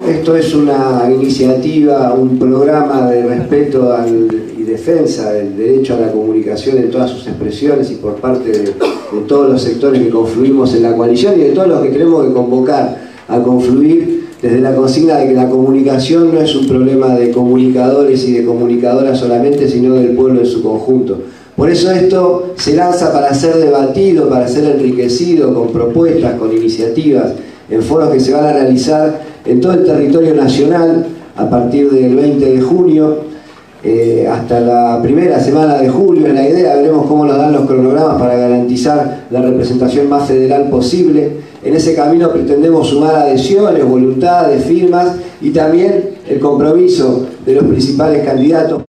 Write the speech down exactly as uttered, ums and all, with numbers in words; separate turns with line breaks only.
Esto es una iniciativa, un programa de respeto al, y defensa del derecho a la comunicación en todas sus expresiones y por parte de, de todos los sectores que confluimos en la coalición y de todos los que queremos que convocar a confluir desde la consigna de que la comunicación no es un problema de comunicadores y de comunicadoras solamente, sino del pueblo en su conjunto. Por eso esto se lanza para ser debatido, para ser enriquecido con propuestas, con iniciativas, en foros que se van a realizar en todo el territorio nacional a partir del veinte de junio eh, hasta la primera semana de julio. Es la idea, veremos cómo nos dan los cronogramas para garantizar la representación más federal posible. En ese camino pretendemos sumar adhesiones, voluntades, firmas y también el compromiso de los principales candidatos.